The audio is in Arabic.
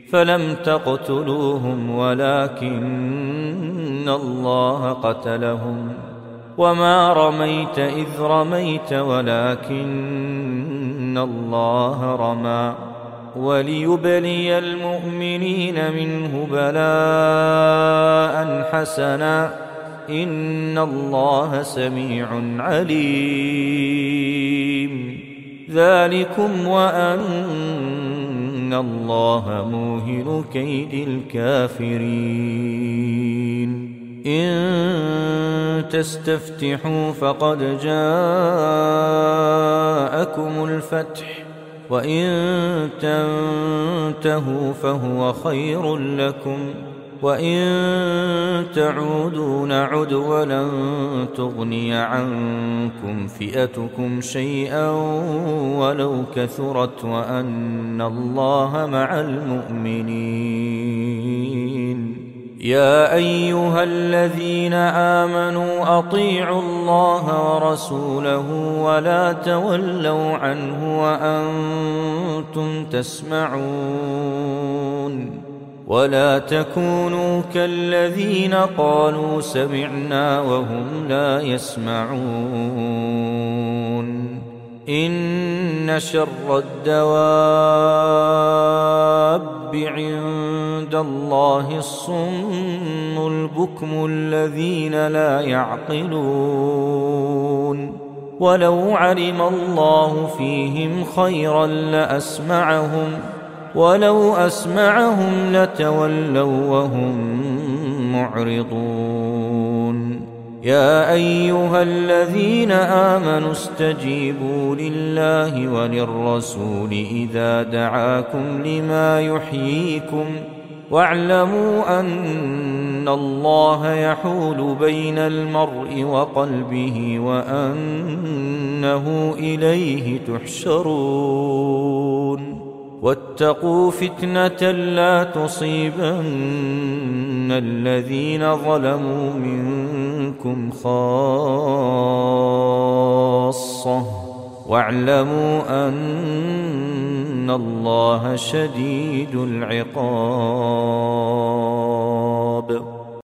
فلم تقتلوهم ولكن الله قتلهم وما رميت إذ رميت ولكن الله رمى وليبلي المؤمنين منه بلاء حسنا إن الله سميع عليم. ذلكم وأن الله موهن كيد الكافرين. إن تستفتحوا فقد جاءكم الفتح وإن تنتهوا فهو خير لكم وإن تعودوا نعد ولن تغني عنكم فئتكم شيئا ولو كثرت وأن الله مع المؤمنين. يا أيها الذين آمنوا أطيعوا الله ورسوله ولا تولوا عنه وأنتم تسمعون ولا تكونوا كالذين قالوا سمعنا وهم لا يسمعون. إن شر الدواب عند الله الصم البكم الذين لا يعقلون. ولو علم الله فيهم خيرا لأسمعهم ولو أسمعهم لتولوا وهم معرضون. يا أيها الذين آمنوا استجيبوا لله وللرسول إذا دعاكم لما يحييكم واعلموا أن الله يحول بين المرء وقلبه وأنه إليه تحشرون. واتقوا فتنة لا تصيبن الذين ظلموا منكم خاصة واعلموا أن الله شديد العقاب.